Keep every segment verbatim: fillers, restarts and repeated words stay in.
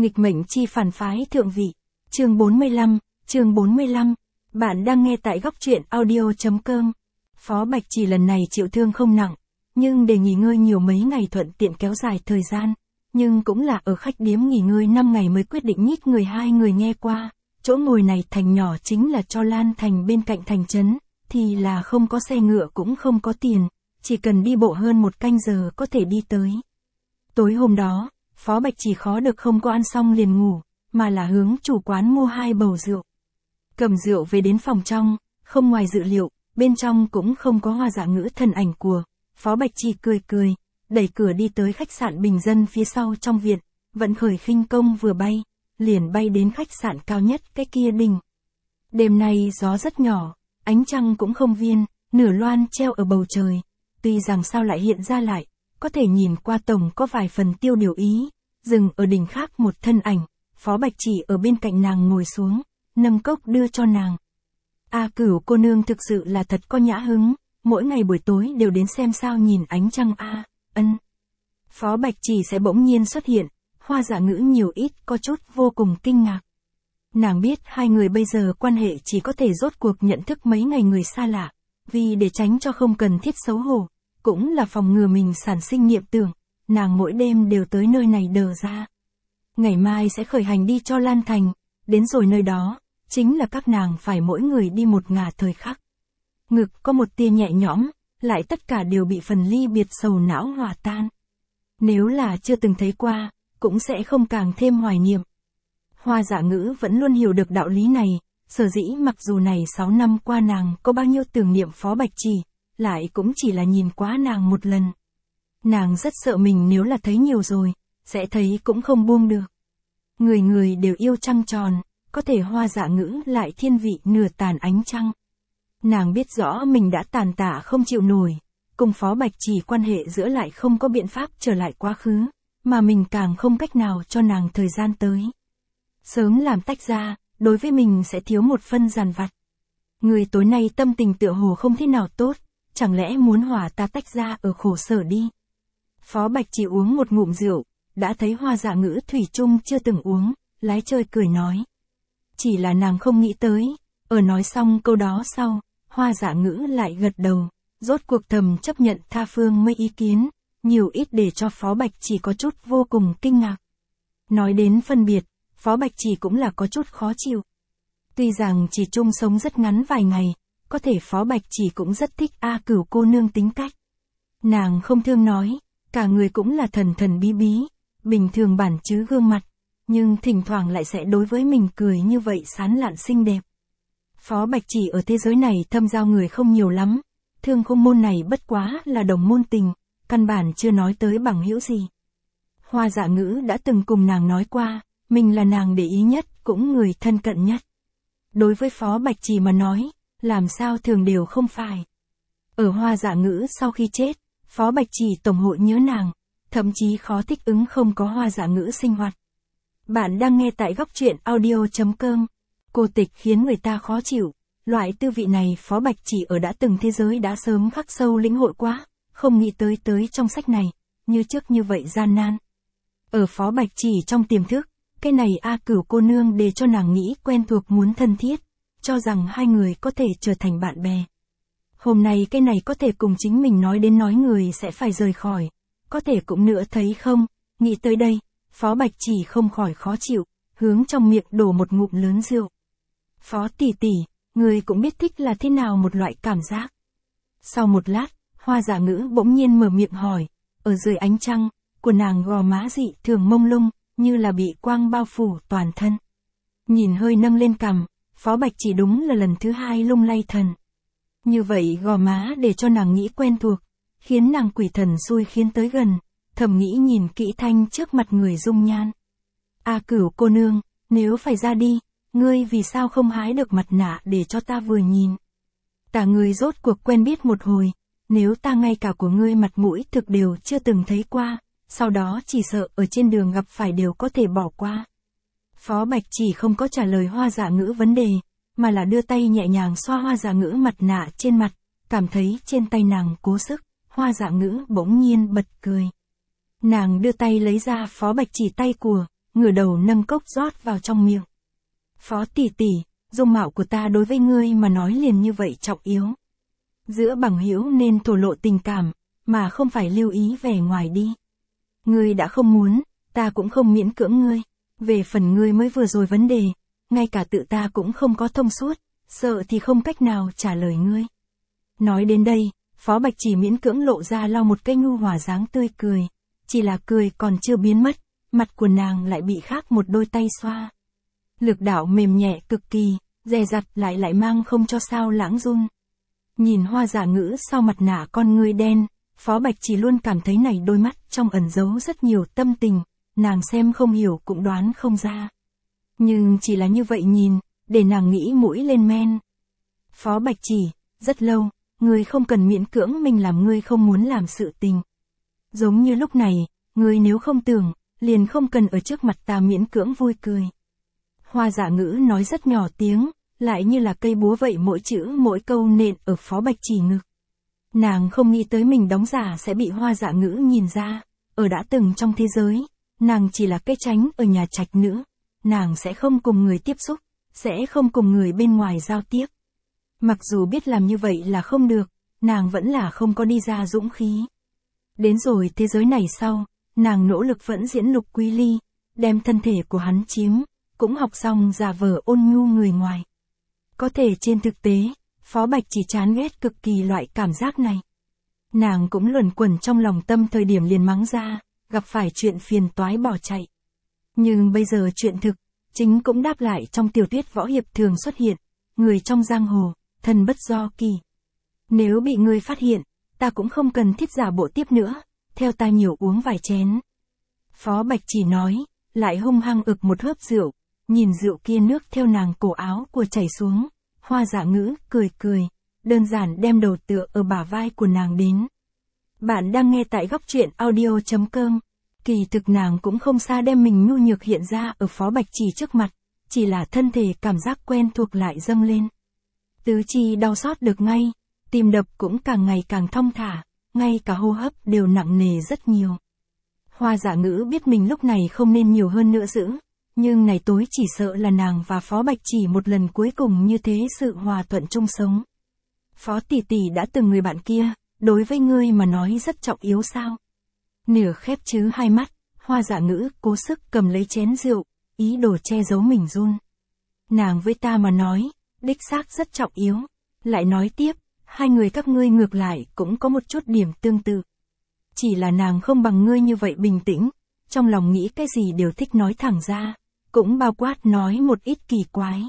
Nghịch mệnh chi phản phái thượng vị. Chương bốn mươi lăm, chương bốn mươi lăm. Bạn đang nghe tại góc truyện audio chấm com. Phó Bạch Chỉ lần này chịu thương không nặng, nhưng để nghỉ ngơi nhiều mấy ngày thuận tiện kéo dài thời gian. Nhưng cũng là ở khách điếm nghỉ ngơi năm ngày mới quyết định nhích người hai người nghe qua. Chỗ ngồi này thành nhỏ chính là cho Lan Thành bên cạnh thành trấn, thì là không có xe ngựa cũng không có tiền, chỉ cần đi bộ hơn một canh giờ có thể đi tới. Tối hôm đó, Phó Bạch Chỉ khó được không có ăn xong liền ngủ, mà là hướng chủ quán mua hai bầu rượu. Cầm rượu về đến phòng trong, không ngoài dự liệu, bên trong cũng không có Hoa Dạ Ngữ thân ảnh của. Phó Bạch Chỉ cười cười, đẩy cửa đi tới khách sạn bình dân phía sau trong viện, vận khởi khinh công vừa bay, liền bay đến khách sạn cao nhất cái kia đỉnh. Đêm nay gió rất nhỏ, ánh trăng cũng không viên, nửa loan treo ở bầu trời, tuy rằng sao lại hiện ra lại, có thể nhìn qua tổng có vài phần tiêu điều ý, dừng ở đỉnh khác một thân ảnh, Phó Bạch Chỉ ở bên cạnh nàng ngồi xuống, nâng cốc đưa cho nàng. A Cửu cô nương thực sự là thật có nhã hứng, mỗi ngày buổi tối đều đến xem sao nhìn ánh trăng a. Ân. Phó Bạch Chỉ sẽ bỗng nhiên xuất hiện, Hoa Dạ Ngữ nhiều ít có chút vô cùng kinh ngạc. Nàng biết hai người bây giờ quan hệ chỉ có thể rốt cuộc nhận thức mấy ngày người xa lạ, vì để tránh cho không cần thiết xấu hổ, cũng là phòng ngừa mình sản sinh niệm tưởng, nàng mỗi đêm đều tới nơi này đờ ra. Ngày mai sẽ khởi hành đi cho Lan Thành, đến rồi nơi đó, chính là các nàng phải mỗi người đi một ngả thời khắc. Ngực có một tia nhẹ nhõm, lại tất cả đều bị phần ly biệt sầu não hòa tan. Nếu là chưa từng thấy qua, cũng sẽ không càng thêm hoài niệm. Hoa Dạ Ngữ vẫn luôn hiểu được đạo lý này, sở dĩ mặc dù này sáu năm qua nàng có bao nhiêu tưởng niệm Phó Bạch Chỉ, lại cũng chỉ là nhìn quá nàng một lần. Nàng rất sợ mình nếu là thấy nhiều rồi, sẽ thấy cũng không buông được. Người người đều yêu trăng tròn, có thể Hoa Dạ Ngữ lại thiên vị nửa tàn ánh trăng. Nàng biết rõ mình đã tàn tạ không chịu nổi, cùng Phó Bạch Chỉ quan hệ giữa lại không có biện pháp trở lại quá khứ, mà mình càng không cách nào cho nàng thời gian tới. Sớm làm tách ra, đối với mình sẽ thiếu một phân dằn vặt. Người tối nay tâm tình tựa hồ không thế nào tốt, chẳng lẽ muốn hỏa ta tách ra ở khổ sở đi. Phó Bạch Chỉ uống một ngụm rượu, đã thấy Hoa Dạ Ngữ thủy chung chưa từng uống, lái chơi cười nói. Chỉ là nàng không nghĩ tới, ở nói xong câu đó sau, Hoa Dạ Ngữ lại gật đầu, rốt cuộc thầm chấp nhận tha phương mấy ý kiến, nhiều ít để cho Phó Bạch Chỉ có chút vô cùng kinh ngạc. Nói đến phân biệt, Phó Bạch Chỉ cũng là có chút khó chịu. Tuy rằng chỉ chung sống rất ngắn vài ngày, có thể Phó Bạch Chỉ cũng rất thích A Cửu cô nương tính cách. Nàng không thương nói, cả người cũng là thần thần bí bí, bình thường bản chứ gương mặt, nhưng thỉnh thoảng lại sẽ đối với mình cười như vậy sán lạn xinh đẹp. Phó Bạch Chỉ ở thế giới này thâm giao người không nhiều lắm, thương không môn này bất quá là đồng môn tình, căn bản chưa nói tới bằng hữu gì. Hoa Dạ Ngữ đã từng cùng nàng nói qua, mình là nàng để ý nhất, cũng người thân cận nhất. Đối với Phó Bạch Chỉ mà nói, làm sao thường đều không phải. Ở Hoa Dạ Ngữ sau khi chết, Phó Bạch Chỉ tổng hội nhớ nàng, thậm chí khó thích ứng không có Hoa Dạ Ngữ sinh hoạt. Bạn đang nghe tại góc truyện audio chấm com. Cô tịch khiến người ta khó chịu, loại tư vị này Phó Bạch Chỉ ở đã từng thế giới đã sớm khắc sâu lĩnh hội quá, không nghĩ tới tới trong sách này, như trước như vậy gian nan. Ở Phó Bạch Chỉ trong tiềm thức, cái này A Cửu cô nương để cho nàng nghĩ quen thuộc muốn thân thiết, cho rằng hai người có thể trở thành bạn bè. Hôm nay cái này có thể cùng chính mình nói đến nói người sẽ phải rời khỏi, có thể cũng nữa thấy không, nghĩ tới đây, Phó Bạch Chỉ không khỏi khó chịu, hướng trong miệng đổ một ngụm lớn rượu. Phó tỷ tỷ, người cũng biết thích là thế nào một loại cảm giác. Sau một lát, Hoa Dạ Ngữ bỗng nhiên mở miệng hỏi, ở dưới ánh trăng, của nàng gò má dị thường mông lung, như là bị quang bao phủ toàn thân. Nhìn hơi nâng lên cằm, Phó Bạch Chỉ đúng là lần thứ hai lung lay thần. Như vậy gò má để cho nàng nghĩ quen thuộc, khiến nàng quỷ thần xui khiến tới gần, thầm nghĩ nhìn kỹ thanh trước mặt người dung nhan. A Cửu cô nương, nếu phải ra đi, ngươi vì sao không hái được mặt nạ để cho ta vừa nhìn. Ta ngươi rốt cuộc quen biết một hồi, nếu ta ngay cả của ngươi mặt mũi thực đều chưa từng thấy qua, sau đó chỉ sợ ở trên đường gặp phải đều có thể bỏ qua. Phó Bạch Chỉ không có trả lời Hoa Dạ Ngữ vấn đề, mà là đưa tay nhẹ nhàng xoa Hoa Dạ Ngữ mặt nạ trên mặt, cảm thấy trên tay nàng cố sức, Hoa Dạ Ngữ bỗng nhiên bật cười. Nàng đưa tay lấy ra Phó Bạch Chỉ tay của, ngửa đầu nâng cốc rót vào trong miệng. Phó tỷ tỷ, dung mạo của ta đối với ngươi mà nói liền như vậy trọng yếu. Giữa bằng hữu nên thổ lộ tình cảm, mà không phải lưu ý vẻ ngoài đi. Ngươi đã không muốn, ta cũng không miễn cưỡng ngươi. Về phần ngươi mới vừa rồi vấn đề, ngay cả tự ta cũng không có thông suốt, sợ thì không cách nào trả lời ngươi. Nói đến đây, Phó Bạch Chỉ miễn cưỡng lộ ra lau một cái nhu hòa dáng tươi cười. Chỉ là cười còn chưa biến mất, mặt của nàng lại bị khác một đôi tay xoa. Lực đạo mềm nhẹ cực kỳ, dè dặt lại lại mang không cho sao lãng run. Nhìn Hoa Dạ Ngữ sau mặt nạ con ngươi đen, Phó Bạch Chỉ luôn cảm thấy này đôi mắt trong ẩn giấu rất nhiều tâm tình, nàng xem không hiểu cũng đoán không ra. Nhưng chỉ là như vậy nhìn, để nàng nghĩ mũi lên men. Phó Bạch Chỉ, rất lâu, ngươi không cần miễn cưỡng mình làm ngươi không muốn làm sự tình. Giống như lúc này, ngươi nếu không tưởng, liền không cần ở trước mặt ta miễn cưỡng vui cười. Hoa Dạ Ngữ nói rất nhỏ tiếng, lại như là cây búa vậy mỗi chữ mỗi câu nện ở Phó Bạch Chỉ ngực. Nàng không nghĩ tới mình đóng giả sẽ bị Hoa Dạ Ngữ nhìn ra, ở đã từng trong thế giới, nàng chỉ là cái tránh ở nhà trạch nữ, nàng sẽ không cùng người tiếp xúc, sẽ không cùng người bên ngoài giao tiếp. Mặc dù biết làm như vậy là không được, nàng vẫn là không có đi ra dũng khí. Đến rồi thế giới này sau, nàng nỗ lực vẫn diễn Lục Quý Ly, đem thân thể của hắn chiếm, cũng học xong giả vờ ôn nhu người ngoài. Có thể trên thực tế, Phó Bạch Chỉ chán ghét cực kỳ loại cảm giác này. Nàng cũng luẩn quẩn trong lòng tâm thời điểm liền mắng ra, gặp phải chuyện phiền toái bỏ chạy. Nhưng bây giờ chuyện thực, chính cũng đáp lại trong tiểu thuyết võ hiệp thường xuất hiện, người trong giang hồ, thân bất do kỳ. Nếu bị người phát hiện, ta cũng không cần thiết giả bộ tiếp nữa, theo ta nhiều uống vài chén. Phó Bạch Chỉ nói, lại hung hăng ực một hớp rượu, nhìn rượu kia nước theo nàng cổ áo của chảy xuống. Hoa Dạ Ngữ cười cười, đơn giản đem đầu tựa ở bả vai của nàng đến. Bạn đang nghe tại góc truyện audio chấm com. Kỳ thực nàng cũng không xa đem mình nhu nhược hiện ra ở Phó Bạch Chỉ trước mặt, chỉ là thân thể cảm giác quen thuộc lại dâng lên. Tứ chi đau xót được ngay, tim đập cũng càng ngày càng thong thả, ngay cả hô hấp đều nặng nề rất nhiều. Hoa Dạ Ngữ biết mình lúc này không nên nhiều hơn nữa giữ, nhưng này tối chỉ sợ là nàng và Phó Bạch Chỉ một lần cuối cùng như thế sự hòa thuận chung sống. Phó tỷ tỷ đã từng người bạn kia, đối với ngươi mà nói rất trọng yếu sao? Nửa khép chứ hai mắt, Hoa Dạ Ngữ cố sức cầm lấy chén rượu, ý đồ che giấu mình run. Nàng với ta mà nói, đích xác rất trọng yếu. Lại nói tiếp, hai người các ngươi ngược lại cũng có một chút điểm tương tự. Chỉ là nàng không bằng ngươi như vậy bình tĩnh, trong lòng nghĩ cái gì đều thích nói thẳng ra, cũng bao quát nói một ít kỳ quái.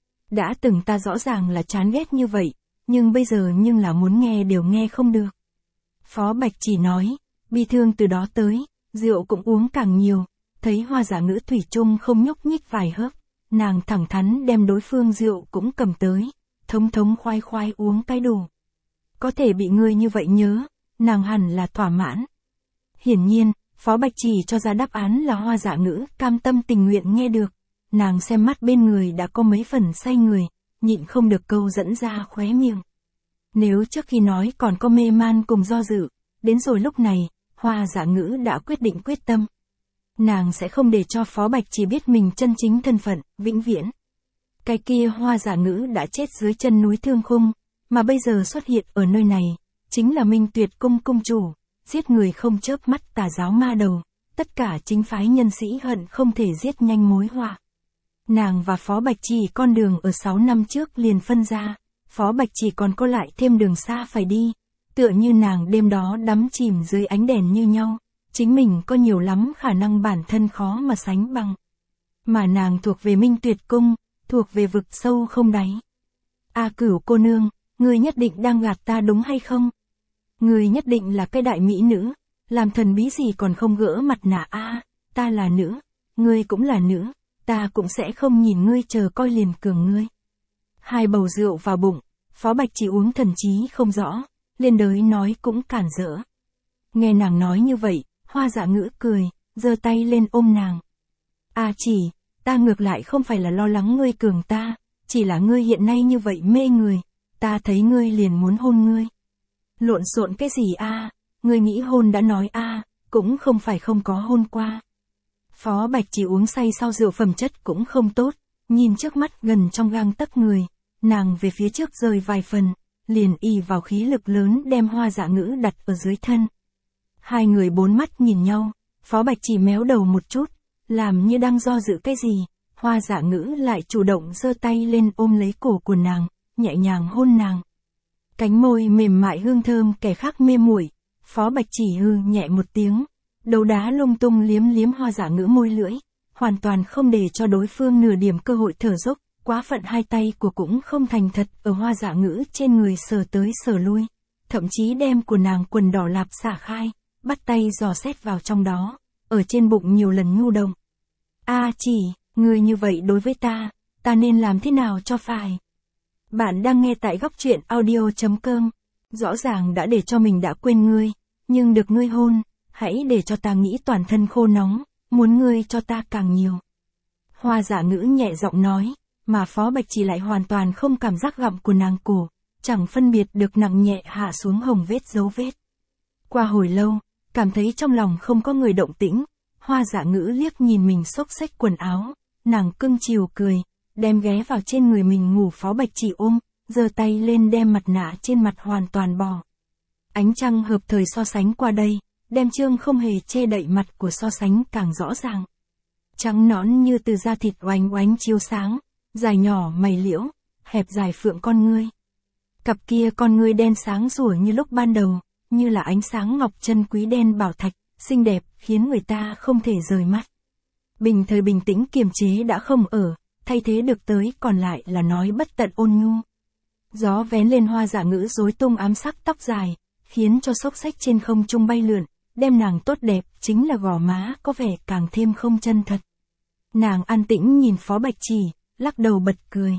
Đã từng ta rõ ràng là chán ghét như vậy, nhưng bây giờ nhưng là muốn nghe đều nghe không được. Phó Bạch Chỉ nói, bi thương từ đó tới, rượu cũng uống càng nhiều, thấy Hoa Dạ Ngữ thủy chung không nhúc nhích vài hớp, nàng thẳng thắn đem đối phương rượu cũng cầm tới, thống thống khoái khoái uống cái đủ. Có thể bị ngươi như vậy nhớ, nàng hẳn là thỏa mãn. Hiển nhiên, Phó Bạch Chỉ cho ra đáp án là Hoa Dạ Ngữ cam tâm tình nguyện nghe được, nàng xem mắt bên người đã có mấy phần say người, nhịn không được câu dẫn ra khóe miệng. Nếu trước khi nói còn có mê man cùng do dự, đến rồi lúc này, Hoa Dạ Ngữ đã quyết định quyết tâm. Nàng sẽ không để cho Phó Bạch Chỉ biết mình chân chính thân phận, vĩnh viễn. Cái kia Hoa Dạ Ngữ đã chết dưới chân núi Thương Khung, mà bây giờ xuất hiện ở nơi này, chính là Minh Tuyệt Cung cung chủ, giết người không chớp mắt tà giáo ma đầu, tất cả chính phái nhân sĩ hận không thể giết nhanh mối họa. Nàng và Phó Bạch Chỉ con đường ở sáu năm trước liền phân ra, Phó Bạch Chỉ còn có lại thêm đường xa phải đi, tựa như nàng đêm đó đắm chìm dưới ánh đèn như nhau, chính mình có nhiều lắm khả năng bản thân khó mà sánh bằng. Mà nàng thuộc về Minh Tuyệt Cung, thuộc về vực sâu không đáy. A Cửu cô nương, ngươi nhất định đang gạt ta đúng hay không? Ngươi nhất định là cái đại mỹ nữ, làm thần bí gì còn không gỡ mặt nạ a, à, ta là nữ, ngươi cũng là nữ, ta cũng sẽ không nhìn ngươi chờ coi liền cường ngươi. Hai bầu rượu vào bụng, Phó Bạch Chỉ uống thần trí không rõ, liên đới nói cũng cản rỡ. Nghe nàng nói như vậy, Hoa Dạ Ngữ cười, giơ tay lên ôm nàng. A Chỉ, ta ngược lại không phải là lo lắng ngươi cường ta, chỉ là ngươi hiện nay như vậy mê người, ta thấy ngươi liền muốn hôn ngươi. Lộn xộn cái gì a, à? Ngươi nghĩ hôn đã nói a, à, cũng không phải không có hôn qua. Phó Bạch chỉ uống say sau rượu phẩm chất cũng không tốt, nhìn trước mắt gần trong gang tấc người, nàng về phía trước rời vài phần, liền ì vào khí lực lớn đem Hoa Dạ Ngữ đặt ở dưới thân. Hai người bốn mắt nhìn nhau, Phó Bạch chỉ méo đầu một chút, làm như đang do dự cái gì, Hoa Dạ Ngữ lại chủ động giơ tay lên ôm lấy cổ của nàng, nhẹ nhàng hôn nàng. Cánh môi mềm mại hương thơm kẻ khác mê muội, Phó Bạch chỉ hư nhẹ một tiếng, đấu đá lung tung liếm liếm Hoa Dạ Ngữ môi lưỡi, hoàn toàn không để cho đối phương nửa điểm cơ hội thở dốc, quá phận hai tay của cũng không thành thật ở Hoa Dạ Ngữ trên người sờ tới sờ lui, thậm chí đem của nàng quần đỏ lạp xả khai, bắt tay dò xét vào trong đó, ở trên bụng nhiều lần nhu động. A chỉ, người như vậy đối với ta, ta nên làm thế nào cho phải? Bạn đang nghe tại góc truyện audio chấm com. Rõ ràng đã để cho mình đã quên ngươi, nhưng được ngươi hôn, hãy để cho ta nghĩ toàn thân khô nóng, muốn ngươi cho ta càng nhiều. Hoa Dạ Ngữ nhẹ giọng nói, mà Phó Bạch chỉ lại hoàn toàn không cảm giác gặm của nàng cổ, chẳng phân biệt được nặng nhẹ hạ xuống hồng vết dấu vết. Qua hồi lâu, cảm thấy trong lòng không có người động tĩnh, Hoa Dạ Ngữ liếc nhìn mình xốc xách quần áo, nàng cưng chiều cười, đem ghé vào trên người mình ngủ. Phó Bạch chỉ ôm, giơ tay lên đem mặt nạ trên mặt hoàn toàn bỏ. Ánh trăng hợp thời so sánh qua đây, đem trương không hề che đậy mặt của so sánh càng rõ ràng. Trắng nõn như từ da thịt oánh oánh chiếu sáng, dài nhỏ mày liễu, hẹp dài phượng con ngươi. Cặp kia con ngươi đen sáng sủa như lúc ban đầu, như là ánh sáng ngọc chân quý đen bảo thạch, xinh đẹp, khiến người ta không thể rời mắt. Bình thời bình tĩnh kiềm chế đã không ở, thay thế được tới còn lại là nói bất tận ôn nhu. Gió vén lên Hoa Dạ Ngữ rối tung ám sắc tóc dài, khiến cho xốc xách trên không trung bay lượn, đem nàng tốt đẹp, chính là gò má có vẻ càng thêm không chân thật. Nàng an tĩnh nhìn Phó Bạch chỉ, lắc đầu bật cười.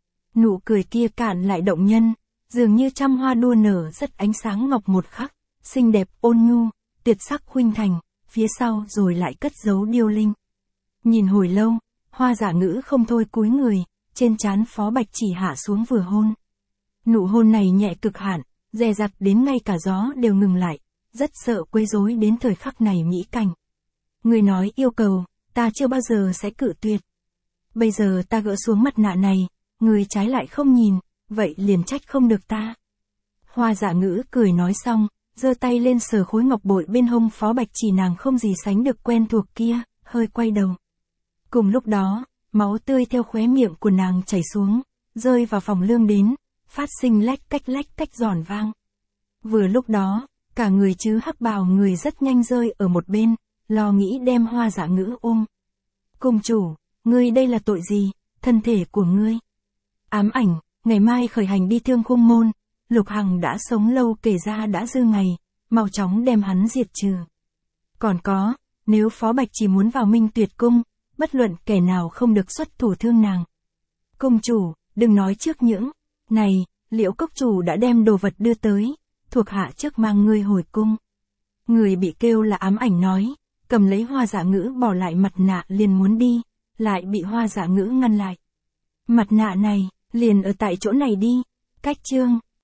Nụ cười kia cạn lại động nhân, dường như trăm hoa đua nở rất ánh sáng ngọc một khắc, xinh đẹp ôn nhu, tuyệt sắc khuynh thành, phía sau rồi lại cất giấu điêu linh. Nhìn hồi lâu, Hoa Dạ Ngữ không thôi cúi người, trên trán Phó Bạch chỉ hạ xuống vừa hôn. Nụ hôn này nhẹ cực hạn, dè dặt đến ngay cả gió đều ngừng lại, rất sợ quấy rối đến thời khắc này mỹ cảnh. Người nói yêu cầu, ta chưa bao giờ sẽ cự tuyệt. Bây giờ ta gỡ xuống mặt nạ này, người trái lại không nhìn, vậy liền trách không được ta. Hoa Dạ Ngữ cười nói xong, giơ tay lên sờ khối ngọc bội bên hông Phó Bạch chỉ, nàng không gì sánh được quen thuộc kia, hơi quay đầu. Cùng lúc đó, máu tươi theo khóe miệng của nàng chảy xuống, rơi vào phòng lương đến, phát sinh lách cách lách cách giòn vang. Vừa lúc đó, cả người chứ hắc bào người rất nhanh rơi ở một bên, lo nghĩ đem Hoa Dạ Ngữ ôm. Cung chủ, ngươi đây là tội gì, thân thể của ngươi? Ám ảnh, ngày mai khởi hành đi Thương Khung Môn, Lục Hằng đã sống lâu kể ra đã dư ngày, mau chóng đem hắn diệt trừ. Còn có, nếu Phó Bạch chỉ muốn vào Minh Tuyệt Cung, bất luận kẻ nào không được xuất thủ thương nàng. Cung chủ, đừng nói trước những này, Liễu cốc chủ đã đem đồ vật đưa tới, thuộc hạ trước mang ngươi hồi cung. Người bị kêu là ám ảnh nói, cầm lấy Hoa Dạ Ngữ bỏ lại mặt nạ liền muốn đi, lại bị Hoa Dạ Ngữ ngăn lại. Mặt nạ này, liền ở tại chỗ này đi. Cách chương